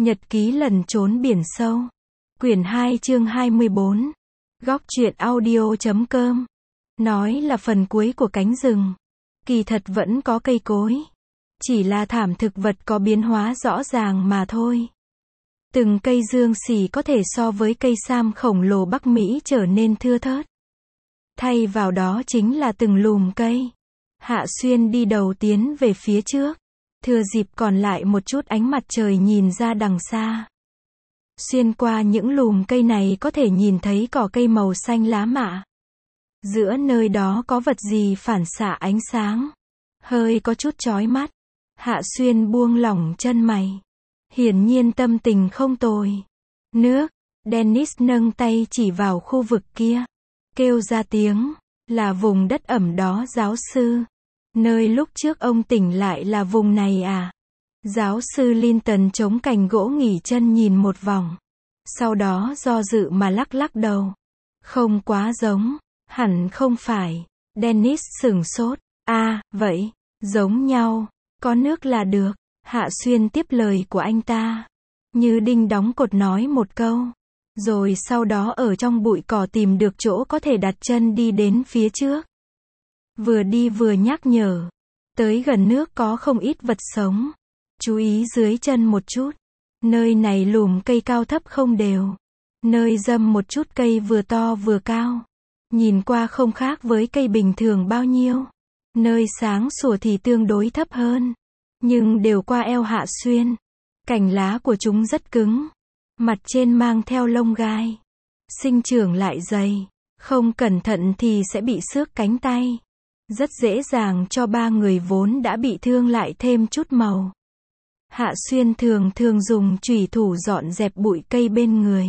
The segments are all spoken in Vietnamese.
Nhật ký lần trốn biển sâu. Quyển 2 chương 24. Góc truyện audio.com. Nói là phần cuối của cánh rừng. Kỳ thật vẫn có cây cối. Chỉ là thảm thực vật có biến hóa rõ ràng mà thôi. Từng cây dương xỉ có thể so với cây sam khổng lồ Bắc Mỹ trở nên thưa thớt. Thay vào đó chính là từng lùm cây. Hạ Xuyên đi đầu tiến về phía trước. Thừa dịp còn lại một chút ánh mặt trời nhìn ra đằng xa. Xuyên qua những lùm cây này có thể nhìn thấy cỏ cây màu xanh lá mạ. Giữa nơi đó có vật gì phản xạ ánh sáng. Hơi có chút chói mắt. Hạ Xuyên buông lỏng chân mày. Hiển nhiên tâm tình không tồi. Nước. Dennis nâng tay chỉ vào khu vực kia. Kêu ra tiếng. Là vùng đất ẩm đó giáo sư. Nơi lúc trước ông tỉnh lại là vùng này à? Giáo sư Linton chống cành gỗ nghỉ chân nhìn một vòng. Sau đó do dự mà lắc lắc đầu. Không quá giống. Hẳn không phải. Dennis sửng sốt. À, vậy. Giống nhau. Có nước là được. Hạ Xuyên tiếp lời của anh ta. Như đinh đóng cột nói một câu. Rồi sau đó ở trong bụi cỏ tìm được chỗ có thể đặt chân đi đến phía trước. Vừa đi vừa nhắc nhở. Tới gần nước có không ít vật sống. Chú ý dưới chân một chút. Nơi này lùm cây cao thấp không đều. Nơi râm một chút cây vừa to vừa cao. Nhìn qua không khác với cây bình thường bao nhiêu. Nơi sáng sủa thì tương đối thấp hơn. Nhưng đều qua eo Hạ Xuyên. Cành lá của chúng rất cứng. Mặt trên mang theo lông gai. Sinh trưởng lại dày. Không cẩn thận thì sẽ bị xước cánh tay. Rất dễ dàng cho ba người vốn đã bị thương lại thêm chút màu. Hạ Xuyên thường dùng chùy thủ dọn dẹp bụi cây bên người.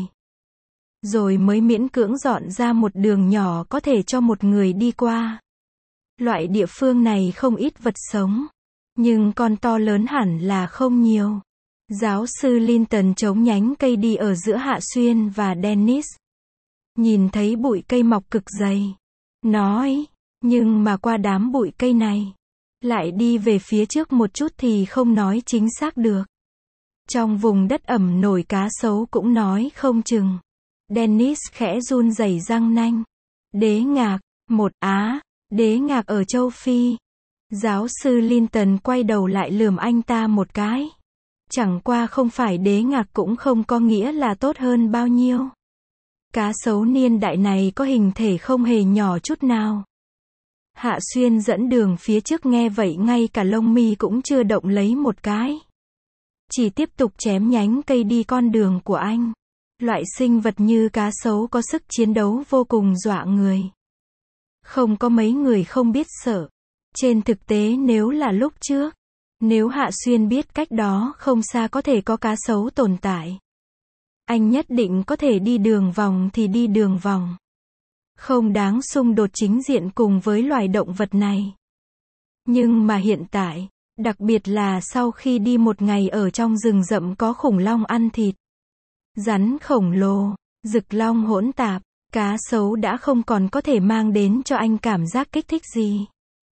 Rồi mới miễn cưỡng dọn ra một đường nhỏ có thể cho một người đi qua. Loại địa phương này không ít vật sống. Nhưng con to lớn hẳn là không nhiều. Giáo sư Linton chống nhánh cây đi ở giữa Hạ Xuyên và Dennis. Nhìn thấy bụi cây mọc cực dày. Nói. Nhưng mà qua đám bụi cây này. Lại đi về phía trước một chút thì không nói chính xác được. Trong vùng đất ẩm nổi cá sấu cũng nói không chừng. Dennis khẽ run rẩy răng nanh. Đế ngạc. Đế ngạc ở châu Phi. Giáo sư Linton quay đầu lại lườm anh ta một cái. Chẳng qua không phải đế ngạc cũng không có nghĩa là tốt hơn bao nhiêu. Cá sấu niên đại này có hình thể không hề nhỏ chút nào. Hạ Xuyên dẫn đường phía trước nghe vậy ngay cả lông mi cũng chưa động lấy một cái. Chỉ tiếp tục chém nhánh cây đi con đường của anh. Loại sinh vật như cá sấu có sức chiến đấu vô cùng dọa người. Không có mấy người không biết sợ. Trên thực tế nếu là lúc trước, nếu Hạ Xuyên biết cách đó không xa có thể có cá sấu tồn tại, anh nhất định có thể đi đường vòng thì đi đường vòng. Không đáng xung đột chính diện cùng với loài động vật này. Nhưng mà hiện tại, đặc biệt là sau khi đi một ngày ở trong rừng rậm có khủng long ăn thịt, rắn khổng lồ, rực long hỗn tạp, cá sấu đã không còn có thể mang đến cho anh cảm giác kích thích gì.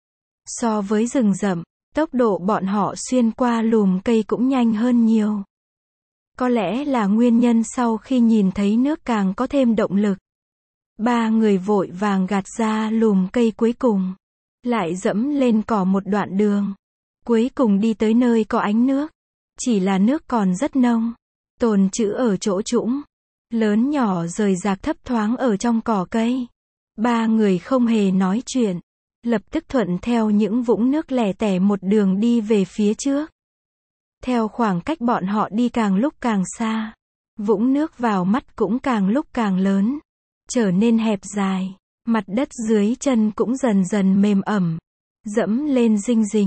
So với rừng rậm, tốc độ bọn họ xuyên qua lùm cây cũng nhanh hơn nhiều. Có lẽ là nguyên nhân sau khi nhìn thấy nước càng có thêm động lực. Ba người vội vàng gạt ra lùm cây cuối cùng. Lại dẫm lên cỏ một đoạn đường. Cuối cùng đi tới nơi có ánh nước. Chỉ là nước còn rất nông. Tồn trữ ở chỗ trũng. Lớn nhỏ rời rạc thấp thoáng ở trong cỏ cây. Ba người không hề nói chuyện. Lập tức thuận theo những vũng nước lẻ tẻ một đường đi về phía trước. Theo khoảng cách bọn họ đi càng lúc càng xa. Vũng nước vào mắt cũng càng lúc càng lớn. Trở nên hẹp dài. Mặt đất dưới chân cũng dần dần mềm ẩm. Dẫm lên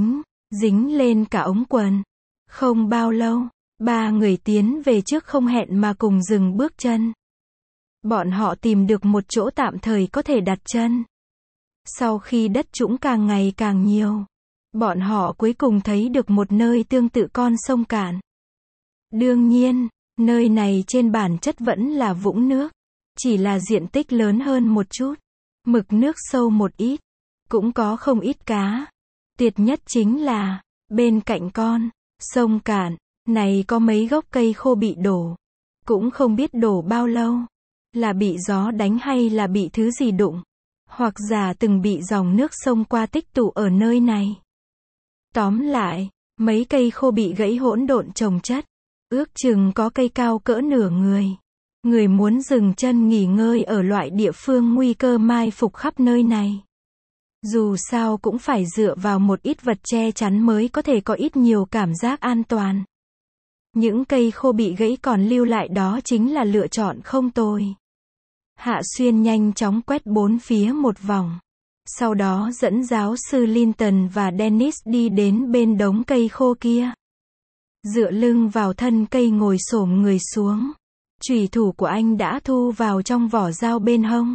dính lên cả ống quần. Không bao lâu, ba người tiến về trước không hẹn mà cùng dừng bước chân. Bọn họ tìm được một chỗ tạm thời có thể đặt chân. Sau khi đất trũng càng ngày càng nhiều, bọn họ cuối cùng thấy được một nơi tương tự con sông cạn. Đương nhiên, nơi này trên bản chất vẫn là vũng nước. Chỉ là diện tích lớn hơn một chút. Mực nước sâu một ít. Cũng có không ít cá. Tuyệt nhất chính là, bên cạnh con sông cạn, Này có mấy gốc cây khô bị đổ. Cũng không biết đổ bao lâu. Là bị gió đánh hay là bị thứ gì đụng. Hoặc giả từng bị dòng nước sông qua tích tụ ở nơi này. Tóm lại, mấy cây khô bị gãy hỗn độn chồng chất. Ước chừng có cây cao cỡ nửa người. Người muốn dừng chân nghỉ ngơi ở loại địa phương nguy cơ mai phục khắp nơi này. Dù sao cũng phải dựa vào một ít vật che chắn mới có thể có ít nhiều cảm giác an toàn. Những cây khô bị gãy còn lưu lại đó chính là lựa chọn không tồi. Hạ Xuyên nhanh chóng quét bốn phía một vòng. Sau đó dẫn giáo sư Linton và Dennis đi đến bên đống cây khô kia. Dựa lưng vào thân cây ngồi xổm người xuống. Chùy thủ của anh đã thu vào trong vỏ dao bên hông.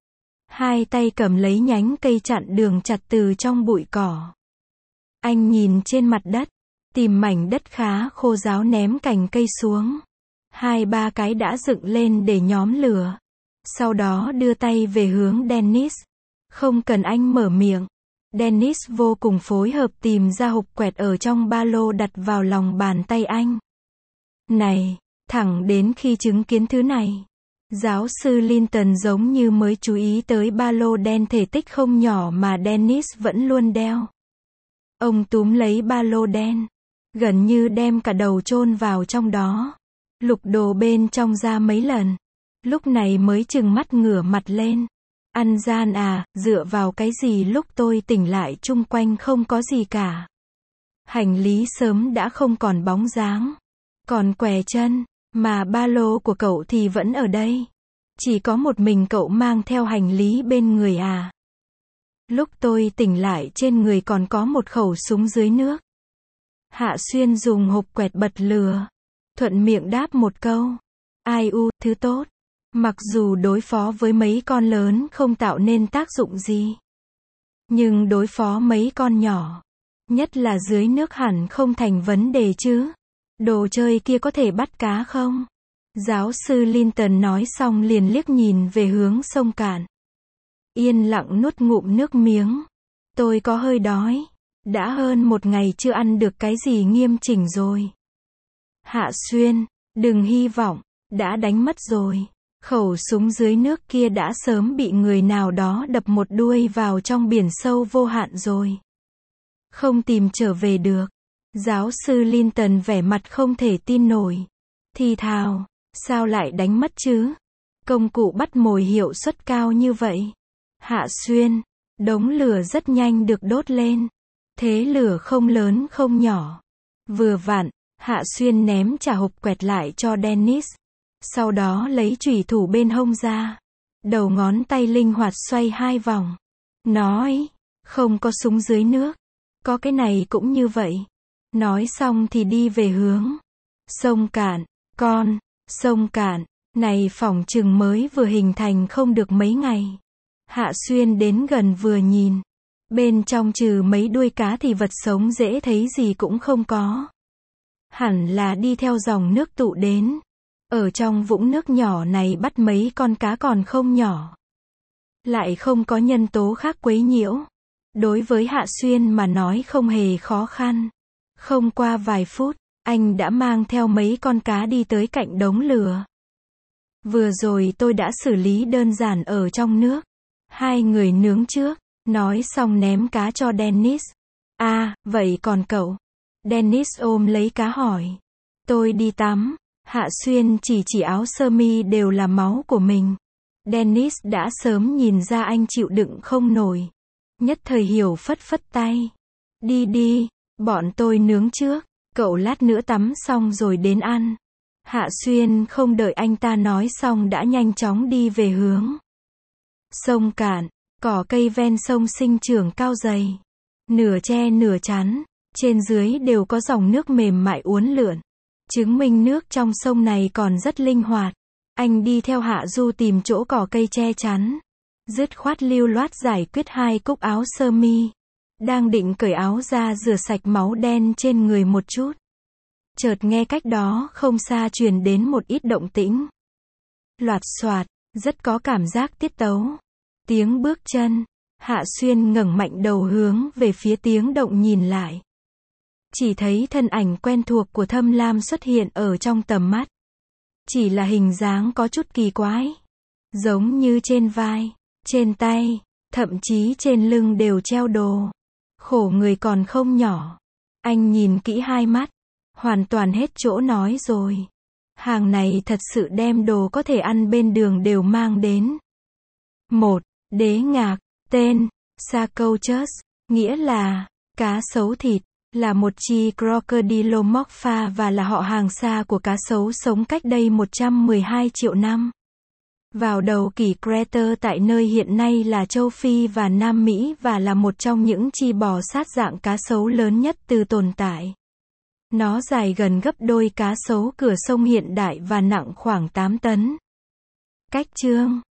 Hai tay cầm lấy nhánh cây chặn đường chặt từ trong bụi cỏ. Anh nhìn trên mặt đất, tìm mảnh đất khá khô ráo ném cành cây xuống. 2-3 cái đã dựng lên để nhóm lửa. Sau đó đưa tay về hướng Dennis. Không cần anh mở miệng. Dennis vô cùng phối hợp tìm ra hộp quẹt ở trong ba lô đặt vào lòng bàn tay anh. Này, thẳng đến khi chứng kiến thứ này. Giáo sư Linton giống như mới chú ý tới ba lô đen thể tích không nhỏ mà Dennis vẫn luôn đeo. Ông túm lấy ba lô đen. Gần như đem cả đầu chôn vào trong đó. Lục đồ bên trong ra mấy lần. Lúc này mới chừng mắt ngửa mặt lên. Ăn gian à, dựa vào cái gì lúc tôi tỉnh lại chung quanh không có gì cả. Hành lý sớm đã không còn bóng dáng. Còn què chân, mà ba lô của cậu thì vẫn ở đây. Chỉ có một mình cậu mang theo hành lý bên người à. Lúc tôi tỉnh lại trên người còn có một khẩu súng dưới nước. Hạ Xuyên dùng hộp quẹt bật lửa. Thuận miệng đáp một câu. Ai u, thứ tốt. Mặc dù đối phó với mấy con lớn không tạo nên tác dụng gì. Nhưng đối phó mấy con nhỏ. Nhất là dưới nước hẳn không thành vấn đề chứ. Đồ chơi kia có thể bắt cá không? Giáo sư Linton nói xong liền liếc nhìn về hướng sông cạn. Yên lặng nuốt ngụm nước miếng. Tôi có hơi đói. Đã hơn một ngày chưa ăn được cái gì nghiêm chỉnh rồi. Hạ Xuyên, đừng hy vọng, đã đánh mất rồi. Khẩu súng dưới nước kia đã sớm bị người nào đó đập một đuôi vào trong biển sâu vô hạn rồi. Không tìm trở về được. Giáo sư Linton vẻ mặt không thể tin nổi. Thì thào, sao lại đánh mất chứ? Công cụ bắt mồi hiệu suất cao như vậy. Hạ Xuyên, đống lửa rất nhanh được đốt lên. Thế lửa không lớn không nhỏ. Vừa vặn, Hạ Xuyên ném trả hộp quẹt lại cho Dennis. Sau đó lấy chùy thủ bên hông ra. Đầu ngón tay linh hoạt xoay 2 vòng. Nói, không có súng dưới nước. Có cái này cũng như vậy. Nói xong thì đi về hướng sông cạn. Sông cạn, này phỏng chừng mới vừa hình thành không được mấy ngày. Hạ Xuyên đến gần vừa nhìn. Bên trong trừ mấy đuôi cá thì vật sống dễ thấy gì cũng không có. Hẳn là đi theo dòng nước tụ đến. Ở trong vũng nước nhỏ này bắt mấy con cá còn không nhỏ. Lại không có nhân tố khác quấy nhiễu. Đối với Hạ Xuyên mà nói không hề khó khăn. Không qua vài phút, anh đã mang theo mấy con cá đi tới cạnh đống lửa. Vừa rồi tôi đã xử lý đơn giản ở trong nước. 2 người nướng trước. Nói xong ném cá cho Dennis. À, vậy còn cậu? Dennis ôm lấy cá hỏi. Tôi đi tắm. Hạ Xuyên chỉ áo sơ mi đều là máu của mình. Dennis đã sớm nhìn ra anh chịu đựng không nổi. Nhất thời hiểu phất phất tay. Đi, bọn tôi nướng trước. Cậu lát nữa tắm xong rồi đến ăn. Hạ Xuyên không đợi anh ta nói xong đã nhanh chóng đi về hướng sông cạn. Cỏ cây ven sông sinh trưởng cao dày. Nửa che nửa chắn. Trên dưới đều có dòng nước mềm mại uốn lượn. Chứng minh nước trong sông này còn rất linh hoạt. Anh đi theo Hạ Du tìm chỗ cỏ cây che chắn. Dứt khoát lưu loát giải quyết 2 cúc áo sơ mi. Đang định cởi áo ra rửa sạch máu đen trên người một chút. Chợt nghe cách đó không xa truyền đến một ít động tĩnh. Loạt xoạt, rất có cảm giác tiết tấu. Tiếng bước chân. Hạ Xuyên ngẩng mạnh đầu hướng về phía tiếng động nhìn lại. Chỉ thấy thân ảnh quen thuộc của Thâm Lam xuất hiện ở trong tầm mắt. Chỉ là hình dáng có chút kỳ quái. Giống như trên vai, trên tay, thậm chí trên lưng đều treo đồ. Khổ người còn không nhỏ. Anh nhìn kỹ hai mắt. Hoàn toàn hết chỗ nói rồi. Hàng này thật sự đem đồ có thể ăn bên đường đều mang đến. 1. Đế ngạc. Tên, Sarcochus, nghĩa là, cá sấu thịt, là một chi Crocodilomorpha và là họ hàng xa của cá sấu sống cách đây 112 triệu năm. Vào đầu kỷ Creter tại nơi hiện nay là châu Phi và Nam Mỹ và là một trong những chi bò sát dạng cá sấu lớn nhất từ tồn tại. Nó dài gần gấp đôi cá sấu cửa sông hiện đại và nặng khoảng 8 tấn. Cách chương